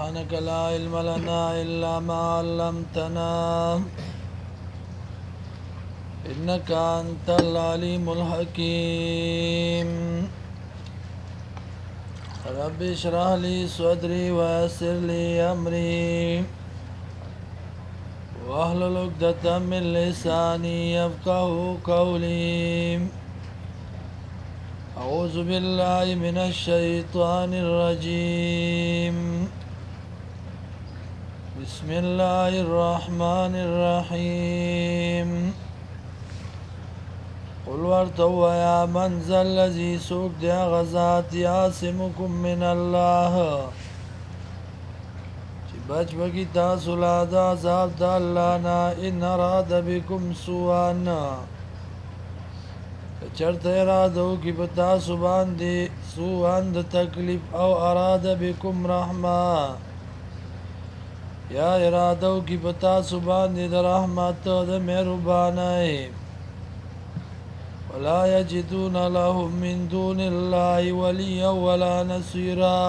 سبحانك لا علم لنا إلا ما علمتنا إنك أنت العليم الحكيم رب اشرح لي صدري ويسر لي أمري واحلل عقدة من لساني يفقهوا قولي أعوذ بالله من الشيطان الرجيم بسم الله الرحمن الرحيم قل ورتوا يا من ذا الذي سوق دي غزات يعصمكم من الله بچ بگی تاسو لا د عذاب د الله نه ان اراد بكم سوءا چرته ارادو کی پتا سو باندې سوءا د تکلیف او اراد بكم رحمه یا ارادو کی پتا سو باندې د رحمت او د مهرباني ولا يجدون لهم من دون الله وليا ولا نصيرا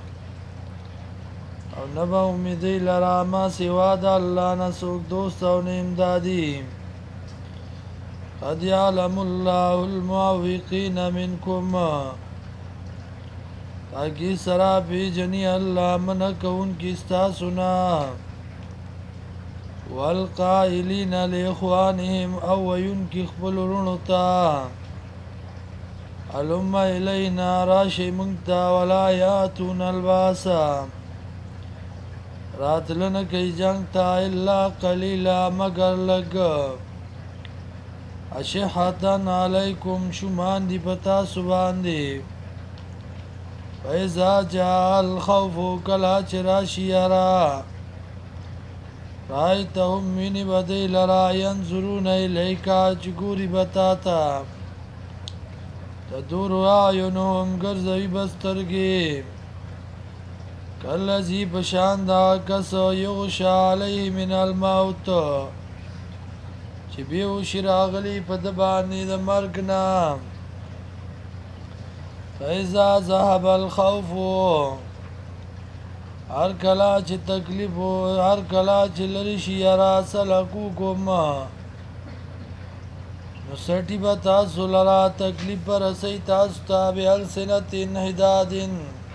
او نبا امیدی لرا ما سوا د الله نه څوک دوست او نه امدادي قد يعلم الله المعوقين منكم تاکي سرا پیجنی الله من کون کی استاسنا والقائلين لاخوانهم او ينكي خپل رونتا علم الینا راشی منتا ولا یاتون الباسا راتلن کئی جنگ تا الا قلیلا مگر لگ اشحتن علیکم شمان دی پتا سبان دی فیضا جاء الخوف کلا چراشی یرا رایتهم منی بدی لرا ینظرون الیکا چگوری بتاتا تدور آیونهم گرزوی بسترگی کالذی بشان دا کس یغشا علیه من الموت چی بیوشی راغلی پا دبانی دا مرگنا فیضا ذهب الخوف هر کلا چی تکلیف هر کلا چی لرشی یرا سلکوکم نسٹی با تاسو لرا تکلیف پر رسی تاسو تابی السنت انحدادن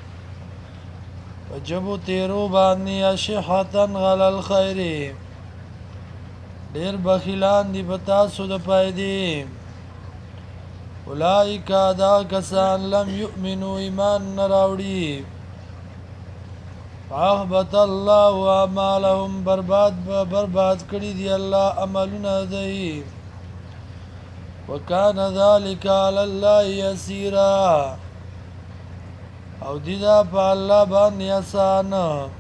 وجبو تیرو بانی اشحتن غل الخیر دیر بخیلان دی بتاسو دا پایدی اولائکا دا کسان لم یؤمنو ایمان نراوڑی فاحبت اللہ اعمالهم برباد کری دی اللہ عملنا دی وکان ذالک علی اللہ یسیرا او دیدا پا اللہ بانی آسان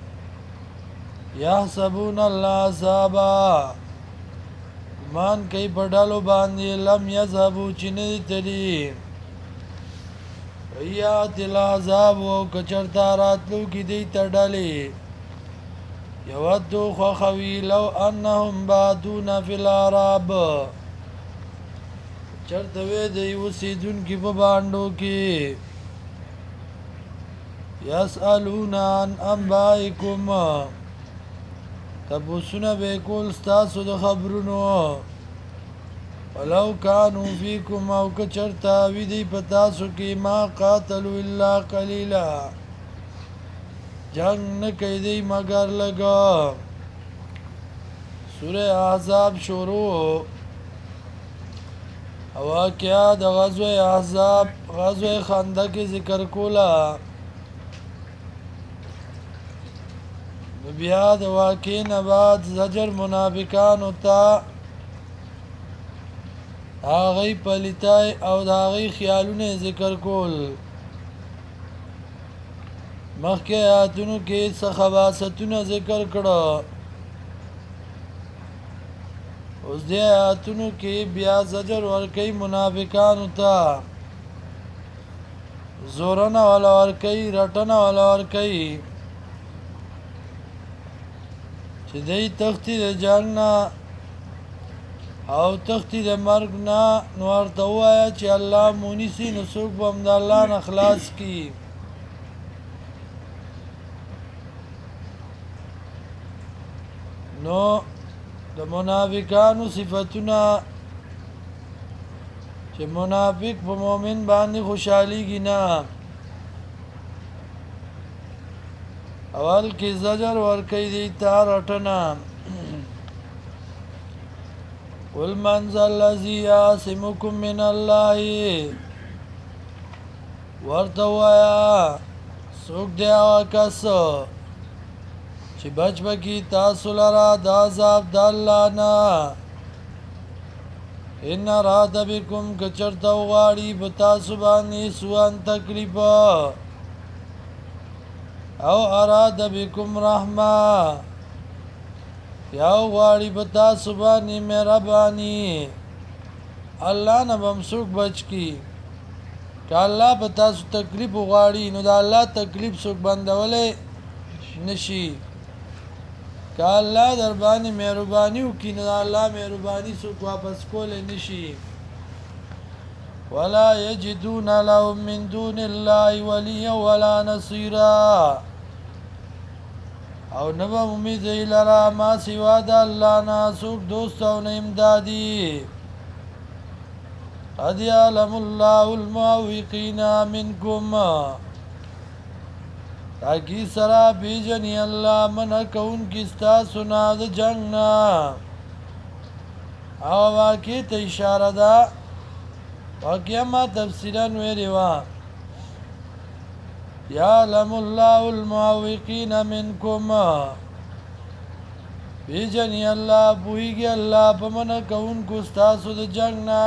یحسبون العذابا گمان کئی پڑھالو باندی لم یذهبو چیندی تلی ویات العذاب و کچرتا راتلو کی دیتا ڈالی یودو خوخوی لو انہم بادون فی العراب چرتوی دی وسیدون کی پبانڈو کی یسألون عن انبائکم تبوسونه به کول ستاسو د خبرونو ولو کانو فیکم او کچرتا وی دی پتاسو کی ما قاتلو الا قلیلا جنگ نکی دی مگر لگا سورہ احزاب شروع واقعہ د غزوه احزاب غزوه خندق ذکر کولا بیا د واقع نه بعد زجر منافقانو ته هغه پلیتای او د هغه خیالونه ذکر کول مخکې آیاتونو کې څه خواصتونه ذکر کړه اوس دې آیاتونو کې بیا زجر ورکوي منافقانو ته زورنه ولا ورکوي رټنه ولا ورکوي چې دی تختی د جنگ نه او تختی د مرگ نه نو ورته ووایه چې الله مونیسي نو څوک به هم د الله نه خلاص کي نو د منافقانو صفتونه چې منافق په مؤمن باندې خوشحاليږي نه اول کې زجر ورکوي دی تا رټنه قل من ذا الذي يعصمكم من الله ورته وایه څوک دی هغه کس چې بچ بکي تاسو لره د عذاب د الله نه ان اراد بكم که چرته وغواړي په تاسو باندې سوء تکلیف او اراد بكم رحمه یا وغواړي په تاسو باندې مهرباني الله نه به هم څوک بچ کی که الله په تاسو تکلیف وغواړي نو د الله تکلیف څوک بندولی نشي که الله در باندې مهرباني وکړي نو د الله مهرباني څوک واپس کولی نشي ولا یجدون لهم من دون الله ولیا ولا نصیرا او نه به مومي دوی لره ما سوا د الله نه څوک دوست او نه امدادي قد یعلم الله المعوقین منکم تاکي سره پیژني الله منع کوونکي ستاسو نه د جنګ نه او واقع ته اشاره ده واقعا ما تفصیلا ویلې وه یعلم الله المعوقین منکم پیژني الله پوهیږي الله په منع کوونکو ستاسو د جنګ نه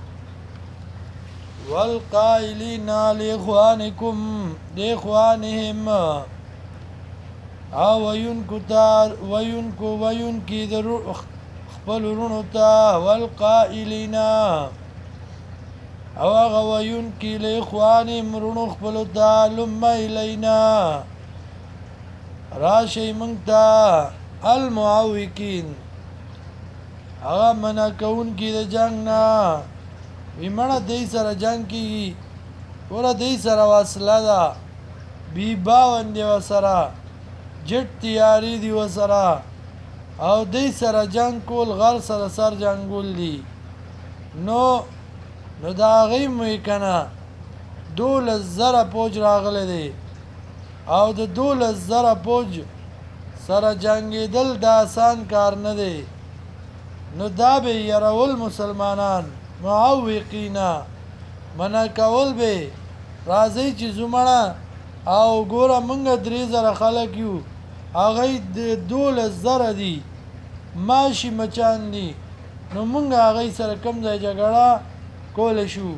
والقائلین لاخوانکم لاخوانهم او وینکی در خپل ورونو ته والقائلین او هغه وینکی لاخوانهم ورونو خپلو ته لم الینا راشئ موږ ته المعوقین هغه منع کوونکي د جنګ نه وی مړه دی سره جنگ کیږي ګوره دی سره وصله ده بی باون دی ورسره جټ تیاري دی ورسره او دی سره جنگ کول غر سره سر جنګول دي نو د هغې مې که نه 12,000 پوج راغلی دی او د 12,000 پوج سره جنګېدل د آسان کار نه دی نو دا به یرول مسلمانان معوقینا منع کول به راځئ چې زمړه او ګوره موږ 3,000 خلک یو هغې 12,000 دي ماشي مچان دي نو موږ هغې سره کوم ځای جګړه کولی شو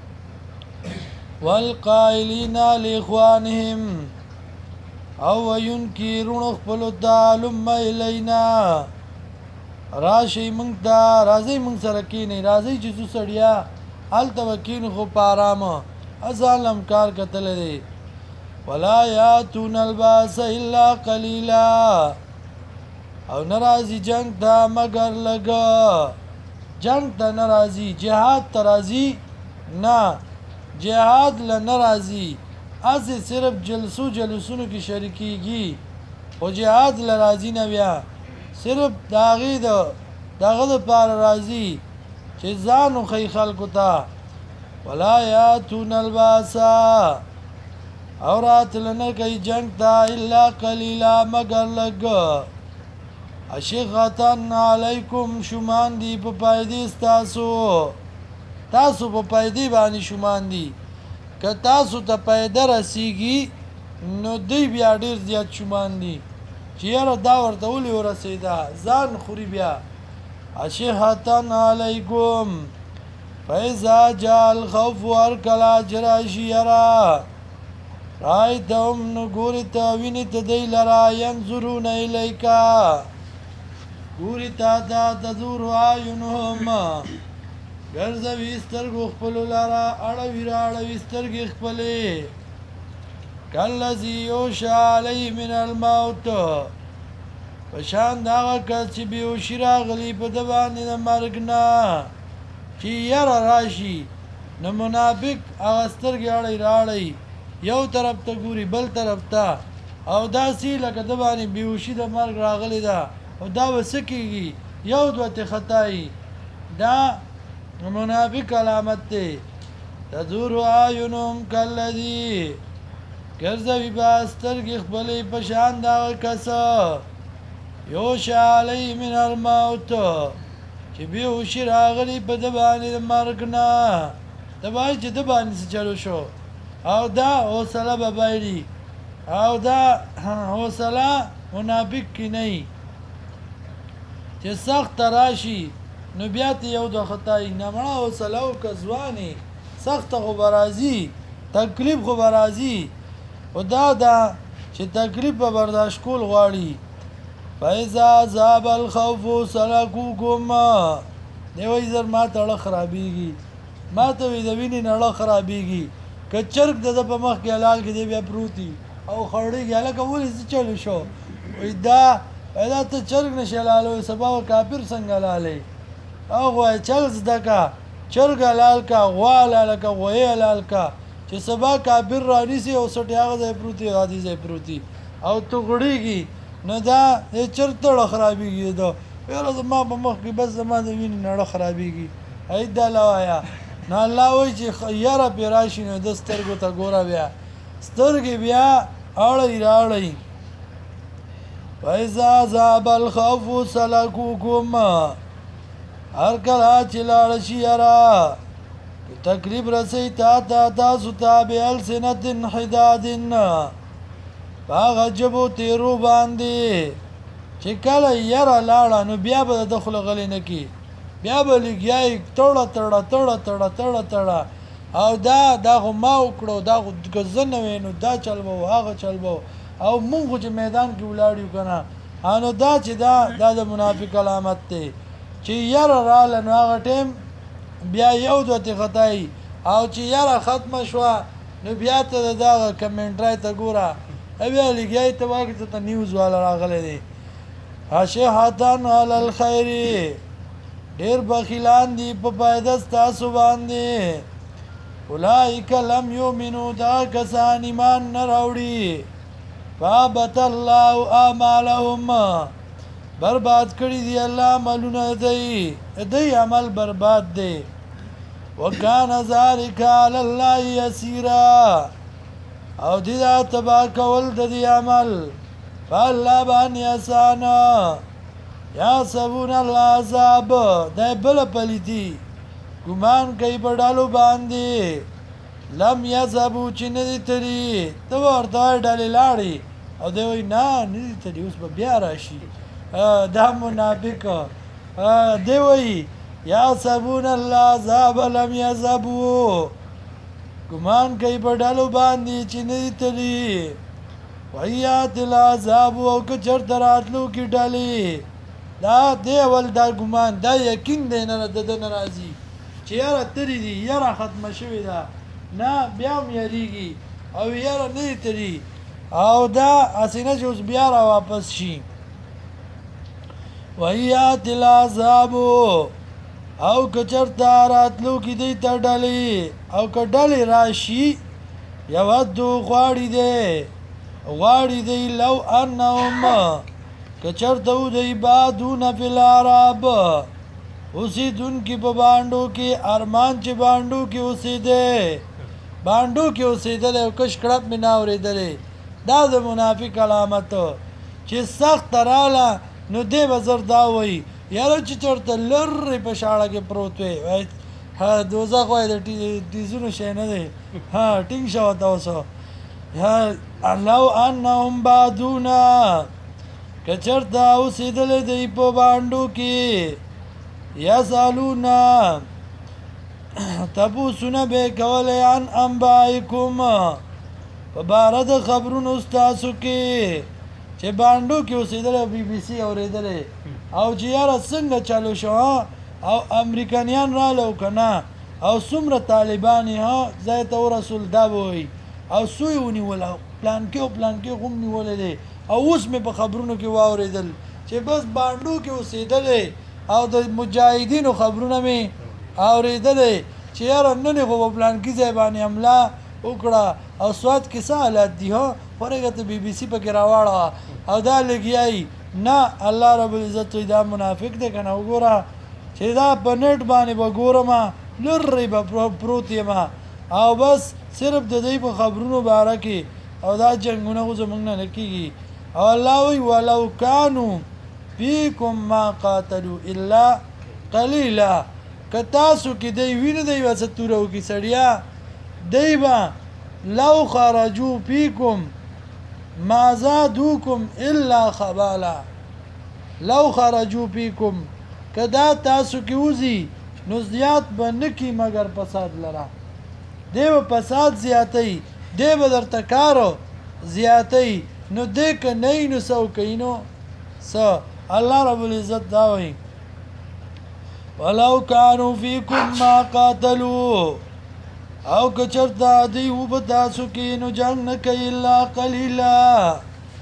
والقائلین لاخوانهم او وینکي رونو خپلو ته لم الینا راشئ موږ ته راځئ موږ سره کښېنئ راځئ چې ځو سړیا هلته به کښېنو خو په ارامه ځان هم کار کتلی دی ولا یاتون الباس الا قلیلا او نه راځي جنګ ته مګر لږه جنګ ته نه راځي جهاد ته راځي نه جهاد له نه راځي هسې صرف جلسونو کې شریکېږي خو جهاد له راځي نه بیا صرف د هغې دغه دپاره راځي چې ځان وښیي خلکو ته ولا یاتون الباسا او راتله نه کوي جنګ ته الا قلیلا مګر لږ اشیغتن علیکم شومان دي په پایدې ستاسو تاسو په پایدې باندې شومان دي که تاسو ته پیده رسیږي نو دوی بیا ډېر زیات شومان دي چې یاره دا ورته ولې ورسېده ځان خوري بیا اشهتن علیکم فاذا جاء الخوف هر کله چې راشي یره رایتهم نو ګورې ته وینې ته دی لره ینظرون الیکا ګورې تا ته تدور اعینهم ګرځوي سترګو خپلو لره اړوي راړوي سترګې خپلې کالذي یغشی علیه من الموت په شان د هغه کس چې بېهوشي راغلي په ده باندې د مرګ نه چې یره راشي نو منافق هغه سترګې اړی راړی یو طرف ته ګوري بل طرف ته او داسې لکه ده باندې بېهوشي د مرګ راغلې ده او دا وسه کېږي یو دوه ته خطایي دا منافق علامت دی تدور اعینهم کالذي ګرځوي به سترګې خپلې په شان دغه کس یوشا علی من الموت چې بېهوشي راغلي په ده باندې د مرګ نه ته وایي چې ده باندې څه چلو شو او دا حوصله به بایلي او دا حوصله منافق کې نه وي چې سخت راشي نو بیا ته یو دوه خطایي نه مړه حوصله وکړه ځوانې سخته خو به راځي تکلیف خو به راځي خو دا ده چې تکلیف به برداشت کول غواړي فاذا ذهب الخوف سلكوكم دی وایي زر ما ته اړه خرابېږي ما ته وایي د وینې نه اړه خرابېږي که چرګ د ده په مخ کې حلال کې دی بیا پروتي او خړېږي هلکه ولې څه چلو شو وایي دا ته چرګ نشي حلالوی سبا به کافر څنګه حلالوي هغه وایي چل زده که چرګ حلال که غوا حلال که غویې حلال که چې سبا کافر رانیسي او سټې هغه ځای پروتي هغه دې ځای پروتي او تو غړېږي نو دا چرګ ته اړه خرابېږي ده یاره زما په مخ کې بس زما د وینې نه اړه خرابېږي هی دا له وایه نو الله وایي چې یاره پرې راشي نو د سترګو ته ګوره بیا سترګې بیا اړئ راړئ فاذا ذهب الخوف سلكوكم هر کله چې لاړ شي یاره تکلیف رسي تاسو ته بألسنة حداد په هغه ژبو تیرو باندې چې کله یاره لاړه نو بیا به د خوله غلی نه کي بیا به لګیایي تړه تړه تړه تړه تړه تړه او دا خو ما وکړو دا خو که زه نه وې نو دا چل به و هغه چل به او مونږ خو چې میدان کې ولاړ یو که نه نو دا چې دا د منافق علامت دی چې یاره راله نو هغه ټیم بیا یو دوه ته خطایي او چې یاره ختمه شوه نو بیا ته د دغه کمنټرای ته ګوره بیا لګیایي ته وایي ته نیوز والا راغلی دی حشحتن علی الخیر ډېر بخیلان دي په فایده ستاسو باندې اولئک لم یؤمنوا دا کسان ایمان نه راوړي فابت الله اعمالهم برباد کړي دي الله عملونه دی عمل برباد دی وکان ذلک علی الله یسیرا او دې دا تبا کول د دې عمل فالله باندې اسانه یحسبون العذاب دا بل پلیتی ګمان کوي په ډالو باندې لم یذهبوا چې نه دي تلي ته ورته ډالې لاړې او دی وایي نه دي تلي اوس به بیا راشي دا منافق دی وایي یحسبون العذاب لم یذهبوا ګمان کوي په ډالو باندې چې نه دي تلي ویات العذاب او که چرته راتلو کې ډالې دا دی اول دا ګمان دا یقین دی نه د ده نه راځي چې یاره تلي دي یاره ختمه شوې ده نه بیا هم یریږي او یاره نه دي تلي او دا هسې نه چې اوس بیا را واپس شي ویات العذاب او که چرته راتلو کې دی ته ډلې او که ډلې راشي یودو غواړي دی لو انهم که چرته دی بادونه فی العرب اوسېدونکي په بانډو کې ارمان چې بانډو کې اوسېدلی او کش کړپ مې نه اورېدلی دا د منافق علامت چې سخت راله نو دی به زر دا وایي یاره چې چېرته لرې په شاړه کې پروت وی دوزخ وایي د ټیزونو شی نه دی ټینګ شه ورته اوس لو انهم بادونه که چېرته اوسېدلی دی په بانډو کې یسالونه تپوسونه به یې کولی عن انبایکم په باره د خبرونو ستاسو کې چې بانډو کې اوسېدلی بی بي سي اورېدلی او چې یاره څنګه چلو شو او امریکایان راله او که نه او څومره طالبان یې ځای ته ورسول دا به وایي او څو یې ونیول او پلانکې او پلانکې خو هم نیولی دی او اوس مې په خبرونو کې واورېدل چې بس بانډو کې اوسېدلی او د مجاهدینو خبرونه مې اورېدلی چې یاره نن یې خو په پلانکي ځای باندې حمله وکړه او سوات کې څه حالات دي ورېږه ته بي بي سي پکې راواړه او دا لګیایي نه الله رب العزت دا منافق دی کنه وګوره چې دا په نت باندې به ګورم لری به پروت یم او بس صرف د دې په خبرونو باره کې او دا جنگونه خو زمونږ نه کېږي او الله وی ولو کانوا فیکم ما قاتلوا الا قلیلا که تاسو کې دی وینه دی وسه تورو کې سړیا دی با لو خرجوا فیکم ما زادوکم الا خبالا لو خرجوا فیکم کدا تاسو کې وزي نو زیات بنکی مگر فساد لرا دیو فساد زیاتی دیو درته کارو زیاتی نو دیک نه نو سو کینو س الله رب العزت دا وایي ولو كانوا فيكم ما قاتلوا او کچرتا دی و بتاسو کې نو جنگ نه کوي الا قليلا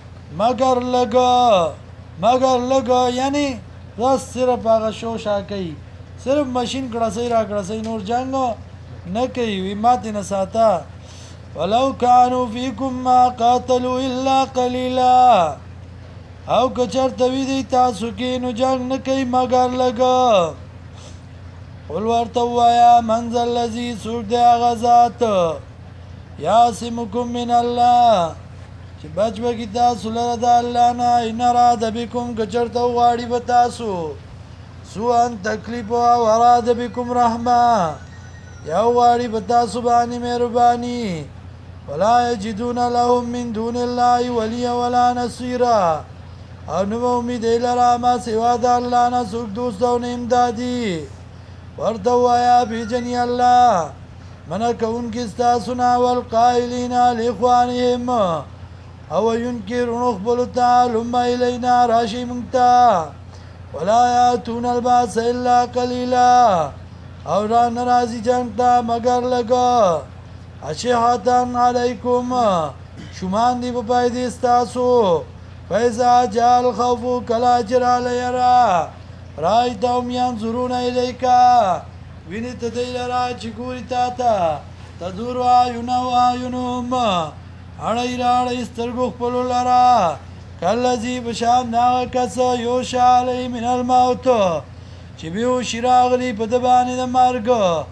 مگر لگا یعنی بس صرف هغه شوشا کوي صرف ماشین کړسې را کړسې نور جنگ نه کوي وی ماته نه ساته ولو كانوا فيكم ما قاتلوا الا قليلا او کچرتا وی دی تاسو کې نو جنگ نه کوي مگر لگا قل ورته وایا من ذا الذي سوق دی هغه ذات یاسمکم من الله چې بچ بکی تاسو لره د الله نه ان اراده بكم کچرته غواړي به تاسو سوءن تکلیف او اراده بكم رحمه یا غواړي به تاسو باندې مهرباني ولا یجدون لهم من دون الله وليا ولا نصيرا او نو امید لرا ما سوا د الله نه څوک دوست او امدادي ورته وایا بیجنی الله منا کون کی استاسنا والقائلین لاخوانهم او ينكرون اخبل تعالى ما الينا راشي منتا ولا ياتون الباس الا قليلا او را ناراضی جنگتا مگر لگا اشهاتن علیکم شمان دی په دې استاسو فیضا جال خوف کلا جرا لیرا رایتهم ينظرون الیکا ویني ته دی لرا چې ګوري تا ته تدور عیونهم اړای راړای سترګو خپل لرا کلذي بشام نا کس یو شالی من الموت چې بیو شراغلی په د باندې د مرګ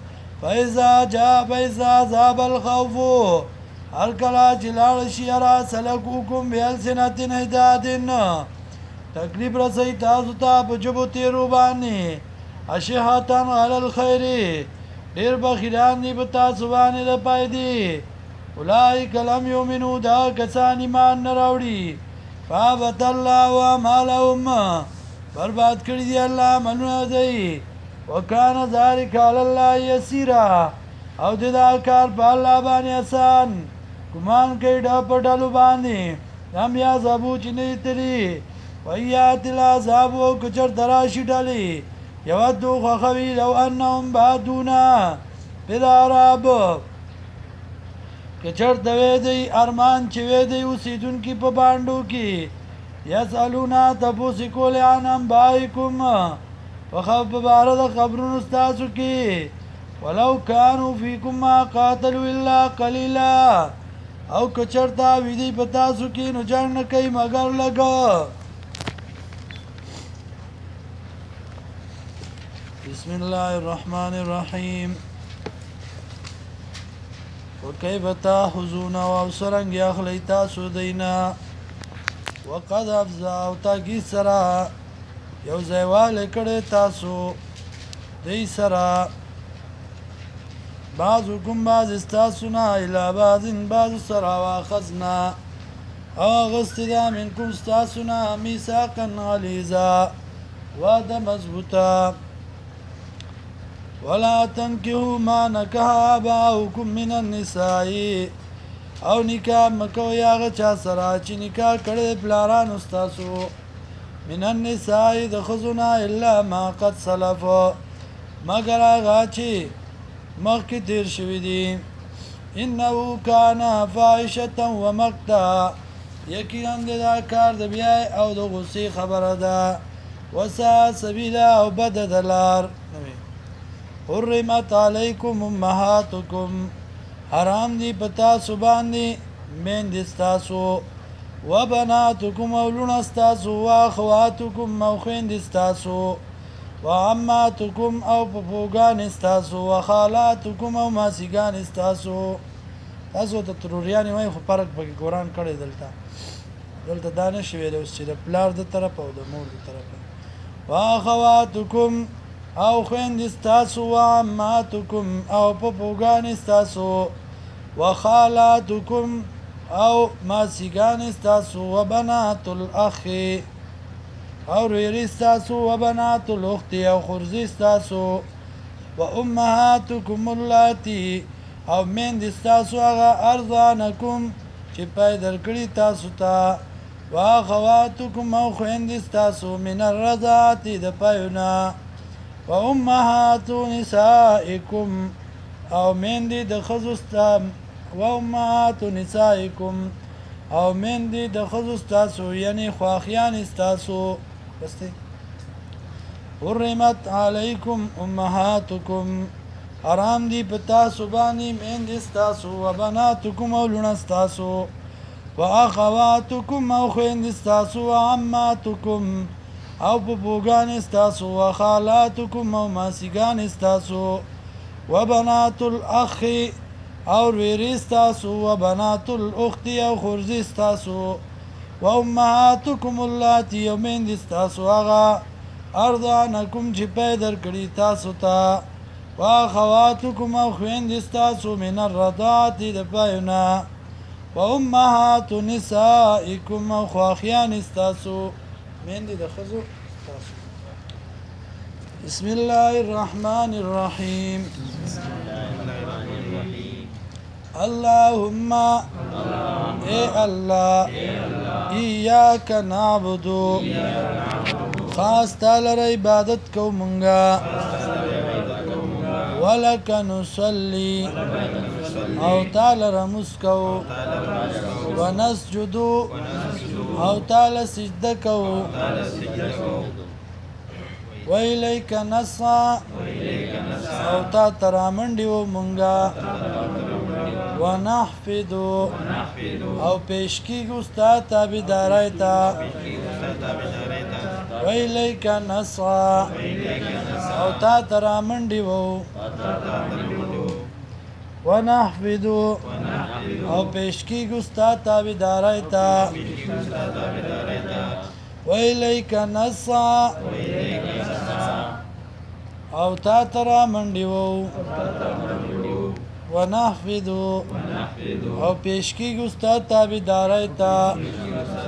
فیضا ذاب الخوف هر کله چې لاړ شي را سلکوکم بیلسنتین هدادن تکلیف رسي تاسو ته په جبو تیرو باندې اشهاتن علی الخير ډیر بخیران دی په تاسو باندې د پایدي اولئک لم یؤمنوا دا کسان ایمان نه راوړي فابت الله ومالهم برباد کړی دی الله منو دی وکانه ذلک علی الله یسیرا او دا کار په الله باندې آسان ګمان کوي دا په ډالو باندې هم یا زبو چې نه تلی ویات العذاب کچر دراشی ډالی یودو خوخوی لو انهم بعدونا بداراب کچر دوی دی ارمان چې وی دی اوسیدون کی په باندو کی یسالونا تپوسی کول عن انبائکم فخف بارد خبرون استاسو کی ولو کانو فیکم ما قاتلو الا قلیلا او کچر تا ویدی پتاسو کی نو جنگ نکی مگر لگا بسم الله الرحمن الرحيم وكيف تاخذون وابصرن يخلي تاسو دینا وقد افزا او تاگی سرا یو زیوال کړه تاسو دی سرا بعضكم بعض استاسنا الى بعض سرا واخذنا اغستدا منكم استاسنا ميثاقا غليظا وعده مضبوطا ولا تنكحوا ما نكح آباؤكم من النساء او نکاح مکو یاغه چا سره چې نکاح کړي پلاران استاسو من النساء دخذنا الا ما قد سلف مگر هغه چې مخکې تیر شوی دي انه کان فاحشه ومقتا یقینا دا کار د بیا او د غصې خبره ده وسا سبیلا او بددلار حرمت علیکم امهاتکم حرام دی پتا سبان دی من دستاسو وبناتکم او لون استاسو واخواتکم او خویند استاسو وعماتکم او پپوگان استاسو وخالاتکم او ماسیگان استاسو تاسو ته تروریانی وای خو فرق پکې قرآن کړی دلته دا نه شي ویلی اوس چې د پلار د طرف او د مور د طرف واخواتکم او خویند استاسو وعماتکم او پپوگان استاسو وخالاتکم او ماسیگان استاسو وبنات الاخ او ریری استاسو وبنات الاخت او خرزی استاسو وامهاتکم اللاتی او میند استاسو هغه ارضانکم چې پیدا کړی تاسو ته واخواتکم او خویند استاسو من الرضاعت د پایونه وامهات نسائکم او میند د ښځو وامهات نسائکم او میندې د ښځو ستاسو یعنی خواخیان استاسو بسته حرمت علیکم امهاتکم حرام دی په تاسو باندې میندې ستاسو وبناتکم او لوڼه ستاسو واخواتکم او خویندې ستاسو وعماتکم او پپوګانې ستاسو وخالاتکم او ماسیګانې ستاسو وبنات الاخ او ویری ستاسو وبنات الاخت او خرزی ستاسو وامهاتکم اللاتی او میندې ستاسو هغه ارضانکم چې پیدا کړي تاسو ته واخواتکم او خویندې ستاسو من الرضاعت د پایونه وامهات نسائکم او خواخیان ستاسو میندې د ښځو ستاسو بسم الله الرحمن الرحیم اللهم اے اللہ ایاک نعبدو خاص تعالی عبادت کو منگا ولک نصلی او تعالی رمز کو ونسجدو او تعالی سجدہ کو ویلیک نسعا او تا ترامنڈیو منگا ونحفظو او پیشکیگو ستا تابدارائی تا ویلیک نسعا او تا ترامنڈیو ونحفظو او پیشکیگو ستا تابدارائی تا ویلیک نسعا او تا ترامنڈیو ونحفظو او پیشکی گستا تابدارائی تا